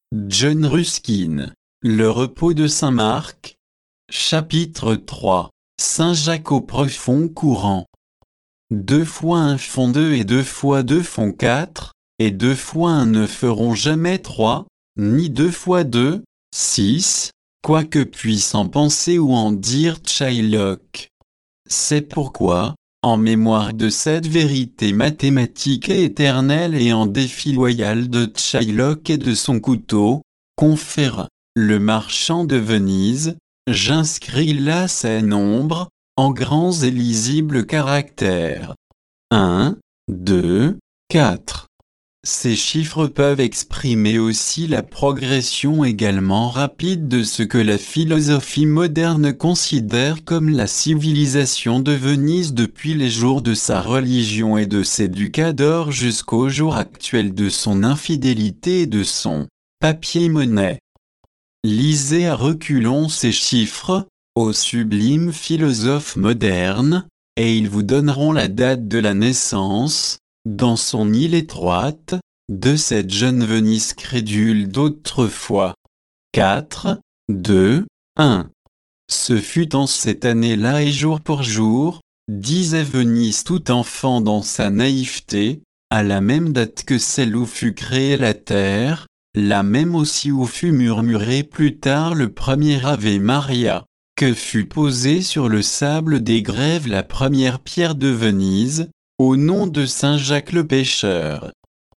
John Ruskin. Le repos de Saint-Marc. Chapitre 3. Saint-Jacques au profond courant. 2 fois 1 font 2 et 2 fois 2 font 4, et 2 fois 1 ne feront jamais 3, ni 2 fois 2, 6, quoi que puisse en penser ou en dire Shylock. C'est pourquoi, en mémoire de cette vérité mathématique et éternelle et en défi loyal de Shylock et de son couteau, confère, le marchand de Venise, j'inscris là ces nombres, en grands et lisibles caractères. 1, 2, 4. Ces chiffres peuvent exprimer aussi la progression également rapide de ce que la philosophie moderne considère comme la civilisation de Venise depuis les jours de sa religion et de ses ducadors jusqu'au jour actuel de son infidélité et de son papier-monnaie. Lisez à reculons ces chiffres, ô sublimes philosophes modernes, et ils vous donneront la date de la naissance, dans son île étroite, de cette jeune Venise crédule d'autrefois. 4, 2, 1. Ce fut en cette année-là et jour pour jour, disait Venise tout enfant dans sa naïveté, à la même date que celle où fut créée la terre, la même aussi où fut murmuré plus tard le premier Ave Maria, que fut posée sur le sable des grèves la première pierre de Venise, au nom de Saint Jacques le Pécheur.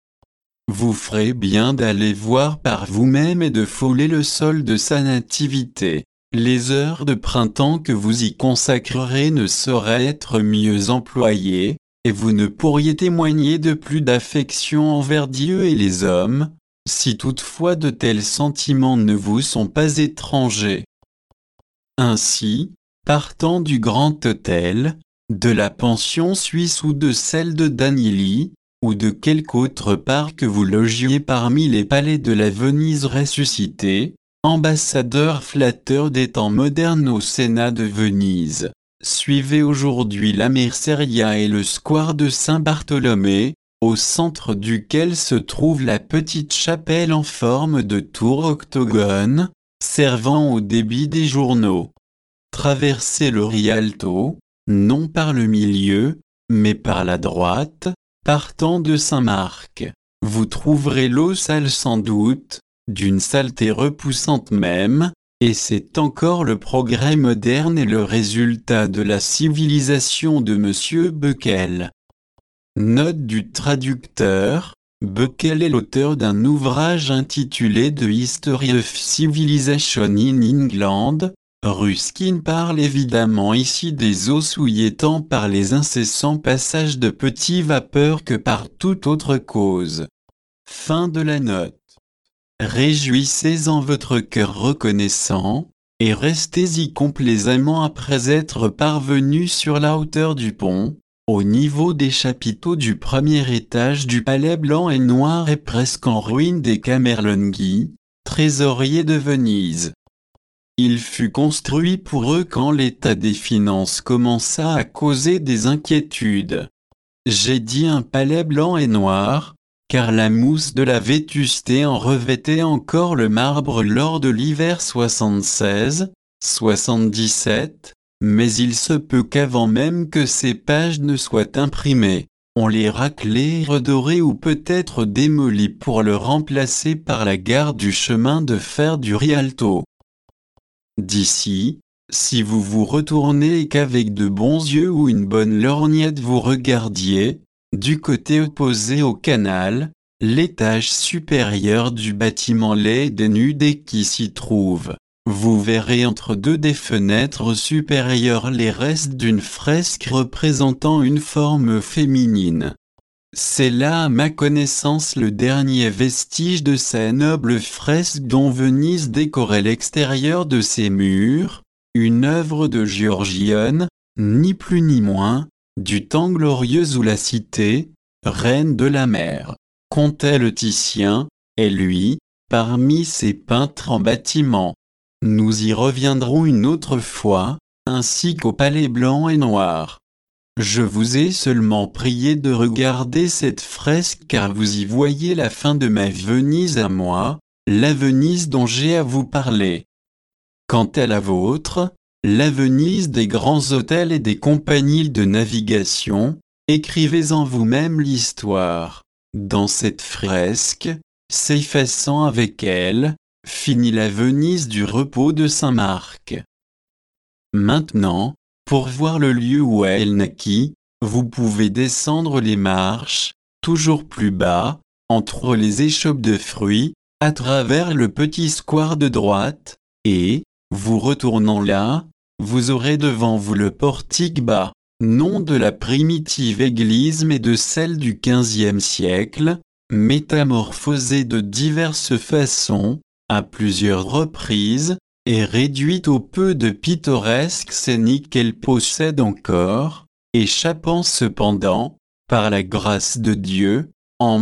Vous ferez bien d'aller voir par vous-même et de fouler le sol de sa nativité. Les heures de printemps que vous y consacrerez ne sauraient être mieux employées, et vous ne pourriez témoigner de plus d'affection envers Dieu et les hommes, si toutefois de tels sentiments ne vous sont pas étrangers. Ainsi, partant du Grand Hôtel, de la pension suisse ou de celle de Danilly, ou de quelque autre part que vous logiez parmi les palais de la Venise ressuscitée, ambassadeur flatteur des temps modernes au Sénat de Venise, suivez aujourd'hui la Merceria et le square de Saint-Bartholomé, au centre duquel se trouve la petite chapelle en forme de tour octogone, servant au débit des journaux. Traversez le Rialto, non par le milieu, mais par la droite, partant de Saint-Marc. Vous trouverez l'eau sale sans doute, d'une saleté repoussante même, et c'est encore le progrès moderne et le résultat de la civilisation de M. Becquel. Note du traducteur, Becquel est l'auteur d'un ouvrage intitulé The History of Civilization in England. Ruskin parle évidemment ici des eaux souillées tant par les incessants passages de petites vapeurs que par toute autre cause. Fin de la note. Réjouissez-en votre cœur reconnaissant, et restez-y complaisamment après être parvenus sur la hauteur du pont, au niveau des chapiteaux du premier étage du palais blanc et noir et presque en ruine des Camerlenghi, trésoriers de Venise. Il fut construit pour eux quand l'état des finances commença à causer des inquiétudes. J'ai dit un palais blanc et noir, car la mousse de la vétusté en revêtait encore le marbre lors de l'hiver 76-77, mais il se peut qu'avant même que ces pages ne soient imprimées, on les raclait et redoré ou peut-être démoli pour le remplacer par la gare du chemin de fer du Rialto. D'ici, si vous vous retournez et qu'avec de bons yeux ou une bonne lorgnette vous regardiez, du côté opposé au canal, l'étage supérieur du bâtiment laid et dénudé qui s'y trouve, vous verrez entre deux des fenêtres supérieures les restes d'une fresque représentant une forme féminine. C'est là à ma connaissance le dernier vestige de ces nobles fresques dont Venise décorait l'extérieur de ses murs, une œuvre de Giorgione, ni plus ni moins, du temps glorieux où la cité, reine de la mer, comptait le Titien, et lui, parmi ses peintres en bâtiment. Nous y reviendrons une autre fois, ainsi qu'au palais blanc et noir. Je vous ai seulement prié de regarder cette fresque car vous y voyez la fin de ma Venise à moi, la Venise dont j'ai à vous parler. Quant à la vôtre, la Venise des grands hôtels et des compagnies de navigation, écrivez-en vous-même l'histoire. Dans cette fresque, s'effaçant avec elle, finit la Venise du repos de Saint-Marc. Maintenant, pour voir le lieu où elle naquit, vous pouvez descendre les marches, toujours plus bas, entre les échoppes de fruits, à travers le petit square de droite, et, vous retournant là, vous aurez devant vous le portique bas, nom de la primitive église mais de celle du XVe siècle, métamorphosée de diverses façons, à plusieurs reprises, et réduite au peu de pittoresque scénique qu'elle possède encore, échappant cependant, par la grâce de Dieu, en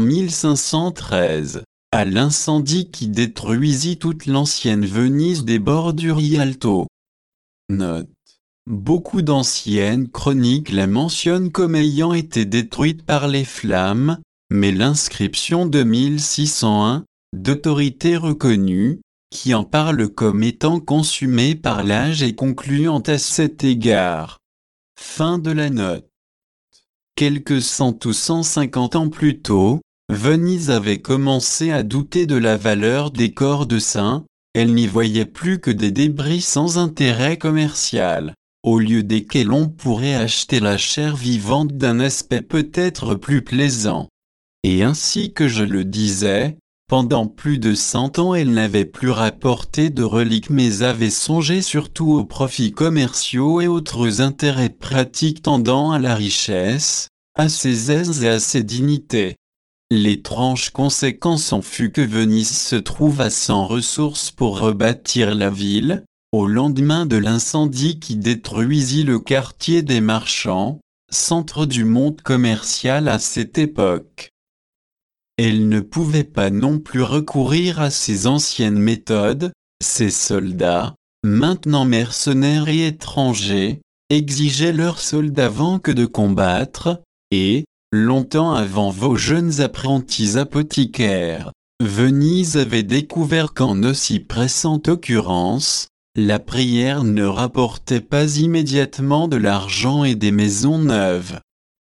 1513, à l'incendie qui détruisit toute l'ancienne Venise des bords du Rialto. Note. Beaucoup d'anciennes chroniques la mentionnent comme ayant été détruite par les flammes, mais l'inscription de 1601, d'autorité reconnue, qui en parle comme étant consumée par l'âge et concluant à cet égard. Fin de la note. Quelques 100 ou 150 ans plus tôt, Venise avait commencé à douter de la valeur des corps de saints, elle n'y voyait plus que des débris sans intérêt commercial, au lieu desquels on pourrait acheter la chair vivante d'un aspect peut-être plus plaisant. Et ainsi que je le disais, pendant plus de 100 ans elle n'avait plus rapporté de reliques mais avait songé surtout aux profits commerciaux et autres intérêts pratiques tendant à la richesse, à ses aises et à ses dignités. L'étrange conséquence en fut que Venise se trouva sans ressources pour rebâtir la ville, au lendemain de l'incendie qui détruisit le quartier des marchands, centre du monde commercial à cette époque. Elle ne pouvait pas non plus recourir à ses anciennes méthodes, ses soldats, maintenant mercenaires et étrangers, exigeaient leurs soldes avant que de combattre, et, longtemps avant vos jeunes apprentis apothicaires, Venise avait découvert qu'en aussi pressante occurrence, la prière ne rapportait pas immédiatement de l'argent et des maisons neuves.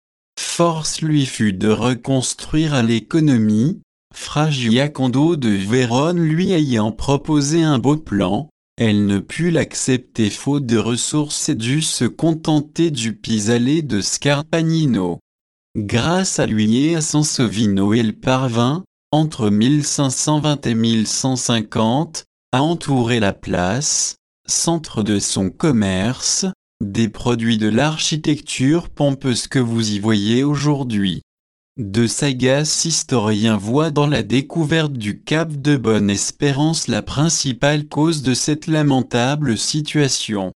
Force lui fut de reconstruire à l'économie, Fra Giacondo de Vérone lui ayant proposé un beau plan, elle ne put l'accepter faute de ressources et dut se contenter du pis-aller de Scarpagnino. Grâce à lui et à Sansovino elle parvint, entre 1520 et 1150, à entourer la place, centre de son commerce, des produits de l'architecture pompeuse que vous y voyez aujourd'hui. De sagaces historiens voient dans la découverte du cap de Bonne-Espérance la principale cause de cette lamentable situation.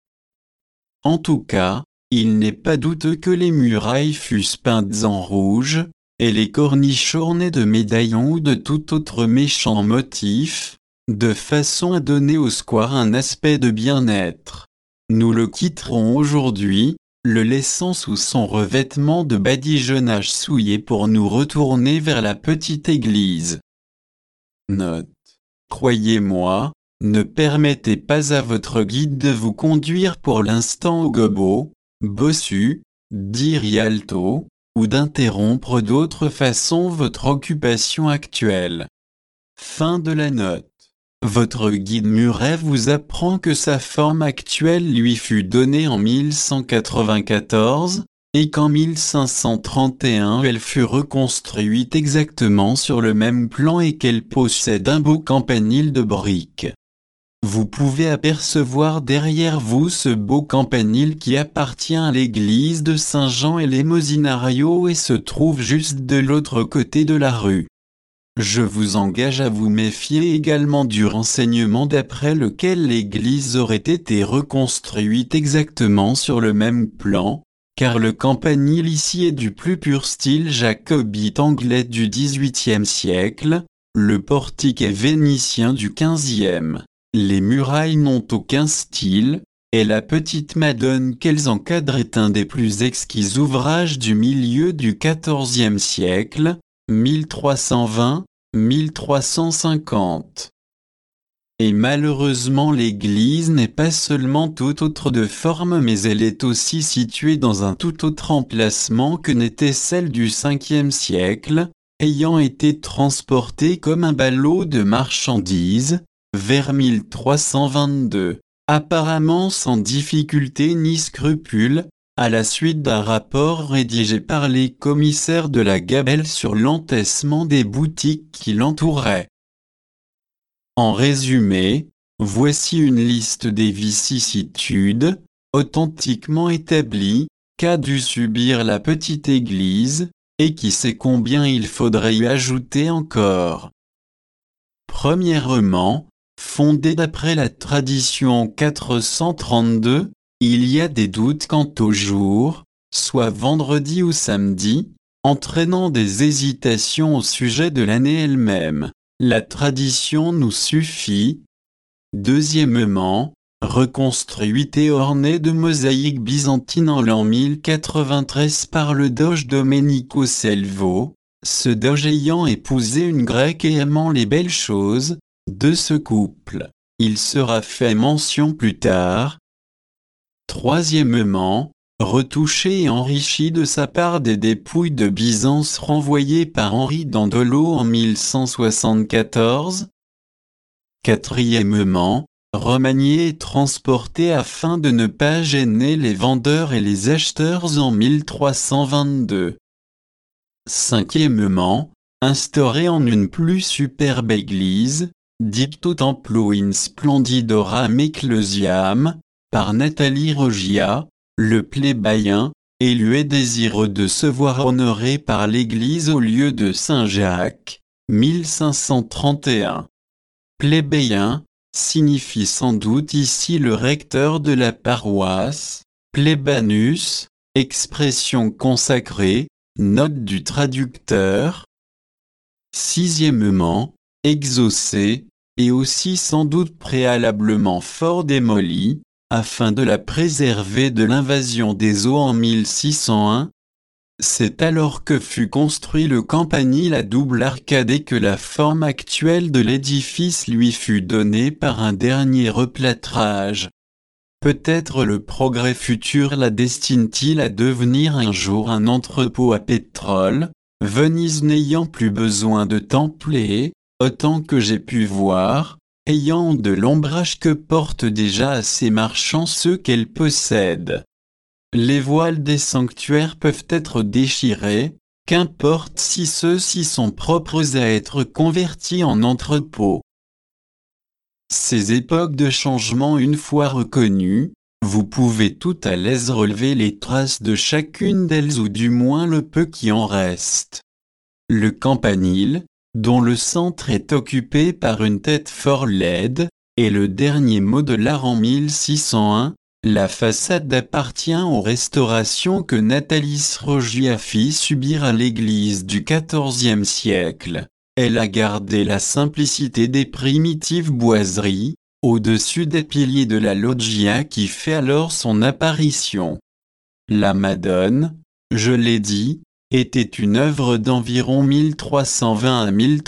En tout cas, il n'est pas douteux que les murailles fussent peintes en rouge, et les corniches ornées de médaillons ou de tout autre méchant motif, de façon à donner au square un aspect de bien-être. Nous le quitterons aujourd'hui, le laissant sous son revêtement de badigeonnage souillé pour nous retourner vers la petite église. Note. Croyez-moi, ne permettez pas à votre guide de vous conduire pour l'instant au Gobbo, Bossu, di Rialto, ou d'interrompre d'autre façon votre occupation actuelle. Fin de la note. Votre guide Muret vous apprend que sa forme actuelle lui fut donnée en 1194, et qu'en 1531 elle fut reconstruite exactement sur le même plan et qu'elle possède un beau campanile de briques. Vous pouvez apercevoir derrière vous ce beau campanile qui appartient à l'église de Saint-Jean-et-les-Mosinario et se trouve juste de l'autre côté de la rue. Je vous engage à vous méfier également du renseignement d'après lequel l'église aurait été reconstruite exactement sur le même plan, car le campanile ici est du plus pur style jacobite anglais du XVIIIe siècle, le portique est vénitien du XVe, les murailles n'ont aucun style, et la petite Madone qu'elles encadrent est un des plus exquis ouvrages du milieu du XIVe siècle, 1320-1350. Et malheureusement l'église n'est pas seulement tout autre de forme mais elle est aussi située dans un tout autre emplacement que n'était celle du 5e siècle, ayant été transportée comme un ballot de marchandises, vers 1322, apparemment sans difficulté ni scrupule, à la suite d'un rapport rédigé par les commissaires de la Gabelle sur l'entassement des boutiques qui l'entouraient. En résumé, voici une liste des vicissitudes, authentiquement établies, qu'a dû subir la petite église, et qui sait combien il faudrait y ajouter encore. Premièrement, fondée d'après la tradition en 432, il y a des doutes quant au jour, soit vendredi ou samedi, entraînant des hésitations au sujet de l'année elle-même. La tradition nous suffit. Deuxièmement, reconstruite et ornée de mosaïques byzantines en l'an 1093 par le doge Domenico Selvo, ce doge ayant épousé une grecque et aimant les belles choses, de ce couple, il sera fait mention plus tard. Troisièmement, retouché et enrichi de sa part des dépouilles de Byzance renvoyées par Henri d'Andolo en 1174. Quatrièmement, remanié et transporté afin de ne pas gêner les vendeurs et les acheteurs en 1322. Cinquièmement, instauré en une plus superbe église, dicto templo in splendidoram ecclesiam, par Nathalie Rogia, le plébéien, élu et désireux de se voir honoré par l'église au lieu de Saint-Jacques, 1531. Plébéien, signifie sans doute ici le recteur de la paroisse, plebanus, expression consacrée, note du traducteur. Sixièmement, exaucé, et aussi sans doute préalablement fort démoli, afin de la préserver de l'invasion des eaux en 1601. C'est alors que fut construit le campanile à double arcade et que la forme actuelle de l'édifice lui fut donnée par un dernier replâtrage. Peut-être le progrès futur la destine-t-il à devenir un jour un entrepôt à pétrole, Venise n'ayant plus besoin de templés, autant que j'ai pu voir, ayant de l'ombrage que portent déjà à ses marchands ceux qu'elle possède. Les voiles des sanctuaires peuvent être déchirés, qu'importe si ceux-ci sont propres à être convertis en entrepôts. Ces époques de changement une fois reconnues, vous pouvez tout à l'aise relever les traces de chacune d'elles ou du moins le peu qui en reste. Le campanile, dont le centre est occupé par une tête fort laide, est le dernier mot de l'art en 1601. La façade appartient aux restaurations que Nathalie Rogia fit subir à l'église du XIVe siècle. Elle a gardé la simplicité des primitives boiseries, au-dessus des piliers de la loggia qui fait alors son apparition. La Madone, je l'ai dit, était une œuvre d'environ 1320 à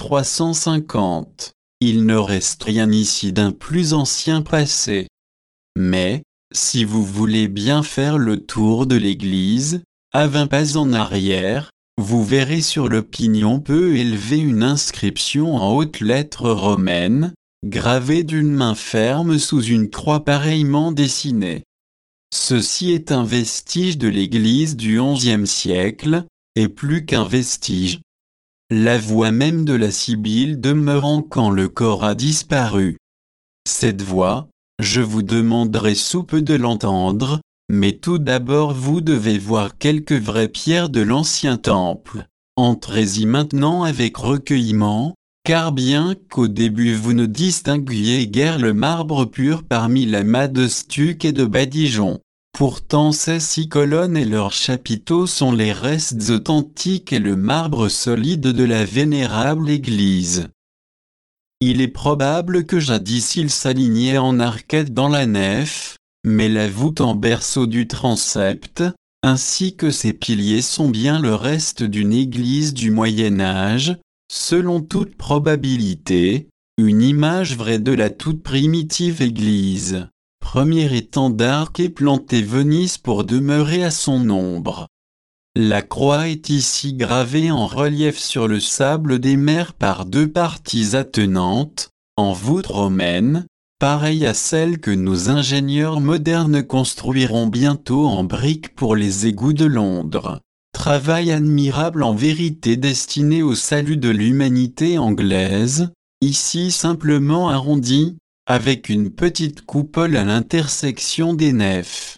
1350. Il ne reste rien ici d'un plus ancien passé. Mais, si vous voulez bien faire le tour de l'église, à 20 pas en arrière, vous verrez sur le pignon peu élevé une inscription en hautes lettres romaines, gravée d'une main ferme sous une croix pareillement dessinée. Ceci est un vestige de l'église du XIe siècle, et plus qu'un vestige. La voix même de la Sibylle demeurant quand le corps a disparu. Cette voix, je vous demanderai sous peu de l'entendre, mais tout d'abord vous devez voir quelques vraies pierres de l'ancien temple. Entrez-y maintenant avec recueillement, car bien qu'au début vous ne distinguiez guère le marbre pur parmi l'amas de stuc et de badigeons, pourtant ces 6 colonnes et leurs chapiteaux sont les restes authentiques et le marbre solide de la vénérable église. Il est probable que jadis il s'alignait en arcade dans la nef, mais la voûte en berceau du transept, ainsi que ses piliers sont bien le reste d'une église du Moyen Âge, selon toute probabilité, une image vraie de la toute primitive église. Premier étendard qu'ait planté Venise pour demeurer à son ombre. La croix est ici gravée en relief sur le sable des mers par deux parties attenantes, en voûte romaine, pareille à celle que nos ingénieurs modernes construiront bientôt en briques pour les égouts de Londres. Travail admirable en vérité destiné au salut de l'humanité anglaise, ici simplement arrondi, avec une petite coupole à l'intersection des nefs.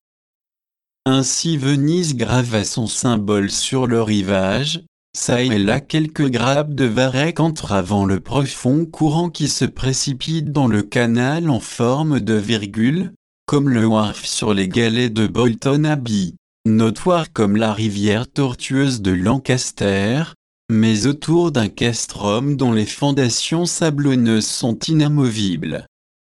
Ainsi Venise grava son symbole sur le rivage, çà et là quelques grappes de varech entravant le profond courant qui se précipite dans le canal en forme de virgule, comme le wharf sur les galets de Bolton Abbey, notoire comme la rivière tortueuse de Lancaster, mais autour d'un castrum dont les fondations sablonneuses sont inamovibles.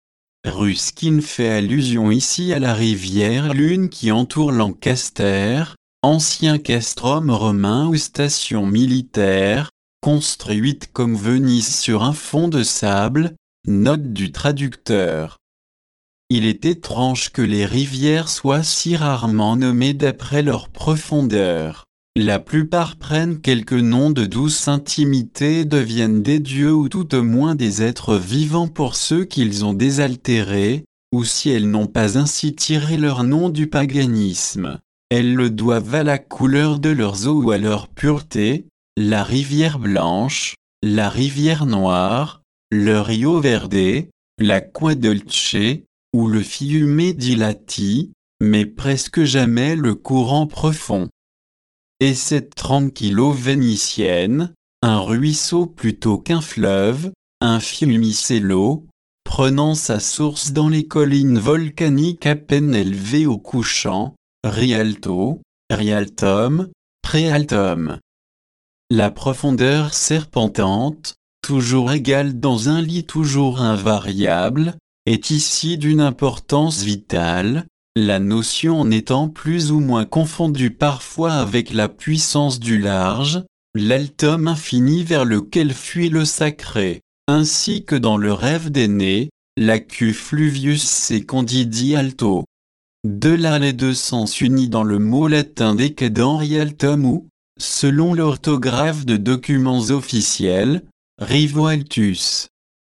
Ruskin fait allusion ici à la rivière Lune qui entoure Lancaster, ancien castrum romain ou station militaire, construite comme Venise sur un fond de sable, note du traducteur. Il est étrange que les rivières soient si rarement nommées d'après leur profondeur. La plupart prennent quelques noms de douce intimité et deviennent des dieux ou tout au moins des êtres vivants pour ceux qu'ils ont désaltérés, ou si elles n'ont pas ainsi tiré leur nom du paganisme, elles le doivent à la couleur de leurs eaux ou à leur pureté, la rivière blanche, la rivière noire, le Rio Verde, l'Acqua Dolce, ou le Fiume di Lati, mais presque jamais le courant profond. Et cette tranquille eau vénitienne, un ruisseau plutôt qu'un fleuve, un fiumicello, prenant sa source dans les collines volcaniques à peine élevées au couchant, Rialto, Rialtum, Prealtum. La profondeur serpentante, toujours égale dans un lit toujours invariable, est ici d'une importance vitale, la notion en étant plus ou moins confondue parfois avec la puissance du large, l'altum infini vers lequel fuit le sacré, ainsi que dans le rêve d'Énée, l'acus fluvius secundidi alto. De là les deux sens unis dans le mot latin décadent rialtum ou, selon l'orthographe de documents officiels, rivo altus.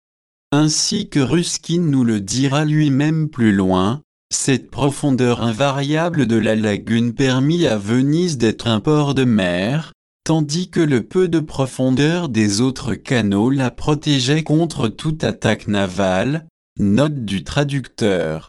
Ainsi que Ruskin nous le dira lui-même plus loin, cette profondeur invariable de la lagune permit à Venise d'être un port de mer, tandis que le peu de profondeur des autres canaux la protégeait contre toute attaque navale, note du traducteur.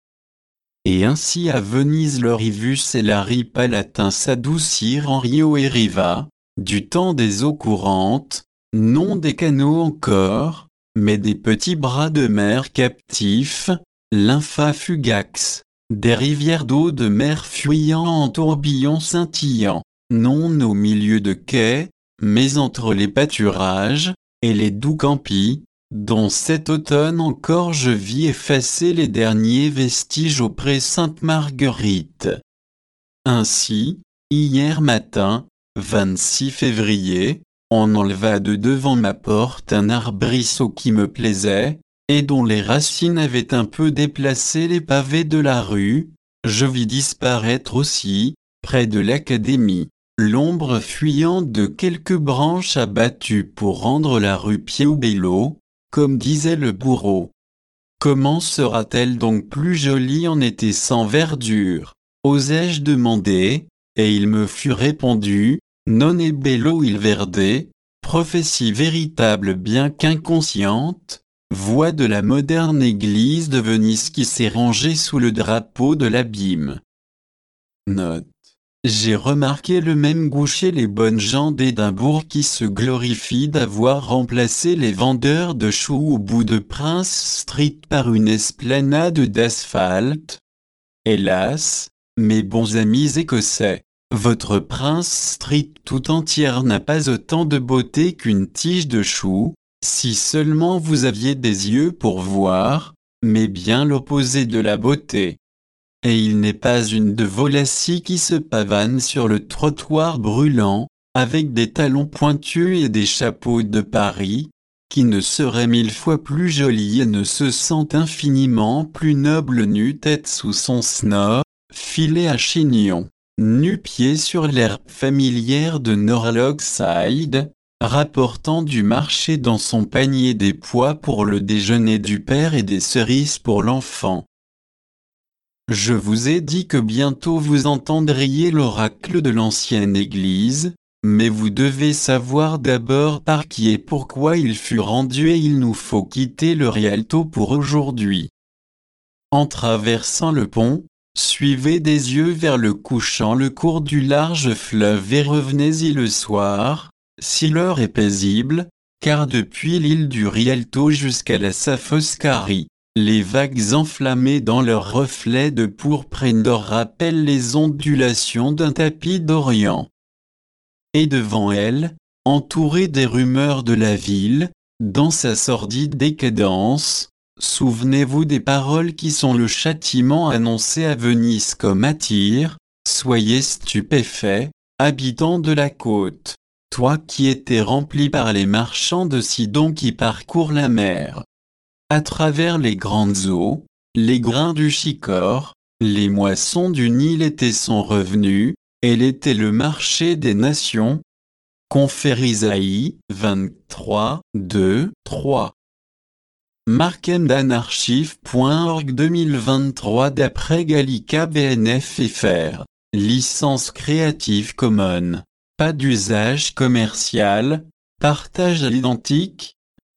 Et ainsi à Venise le rivus et la ripa latin s'adoucirent en rio et riva, du temps des eaux courantes, non des canaux encore, mais des petits bras de mer captifs, lympha fugax, des rivières d'eau de mer fuyant en tourbillons scintillants, non au milieu de quais, mais entre les pâturages, et les doux campis, dont cet automne encore je vis effacer les derniers vestiges au pré Sainte-Marguerite. Ainsi, hier matin, 26 février, on enleva de devant ma porte un arbrisseau qui me plaisait, et dont les racines avaient un peu déplacé les pavés de la rue, je vis disparaître aussi, près de l'académie, l'ombre fuyante de quelques branches abattues pour rendre la rue Piubello, comme disait le bourreau. Comment sera-t-elle donc plus jolie en été sans verdure, osai-je demander, et il me fut répondu, non è bello il verde, prophétie véritable bien qu'inconsciente, voix de la moderne église de Venise qui s'est rangée sous le drapeau de l'abîme. Note. J'ai remarqué le même goût chez les bonnes gens d'Édimbourg qui se glorifient d'avoir remplacé les vendeurs de choux au bout de Prince Street par une esplanade d'asphalte. Hélas, mes bons amis écossais, votre Prince Street tout entière n'a pas autant de beauté qu'une tige de choux, si seulement vous aviez des yeux pour voir, mais bien l'opposé de la beauté. Et il n'est pas une de vos lassies qui se pavane sur le trottoir brûlant, avec des talons pointus et des chapeaux de Paris, qui ne serait 1000 fois plus jolie et ne se sent infiniment plus noble nu-tête sous son snow, filet à chignon, nu-pied sur l'herbe familière de Norlogside, rapportant du marché dans son panier des pois pour le déjeuner du père et des cerises pour l'enfant. Je vous ai dit que bientôt vous entendriez l'oracle de l'ancienne Église, mais vous devez savoir d'abord par qui et pourquoi il fut rendu et il nous faut quitter le Rialto pour aujourd'hui. En traversant le pont, suivez des yeux vers le couchant le cours du large fleuve et revenez-y le soir, si l'heure est paisible, car depuis l'île du Rialto jusqu'à la Safoscari, les vagues enflammées dans leurs reflets de pourpre et d'or rappellent les ondulations d'un tapis d'Orient. Et devant elle, entourée des rumeurs de la ville, dans sa sordide décadence, souvenez-vous des paroles qui sont le châtiment annoncé à Venise comme à Tyr, soyez stupéfaits, habitants de la côte, toi qui étais rempli par les marchands de Sidon qui parcourent la mer. À travers les grandes eaux, les grains du Chicor, les moissons du Nil étaient son revenu, elle était le marché des nations. Confère Isaïe 23, 2, 3. Markendanarchive.org 2023 d'après Gallica BNF FR. Licence Creative Commons. Pas d'usage commercial. Partage à l'identique.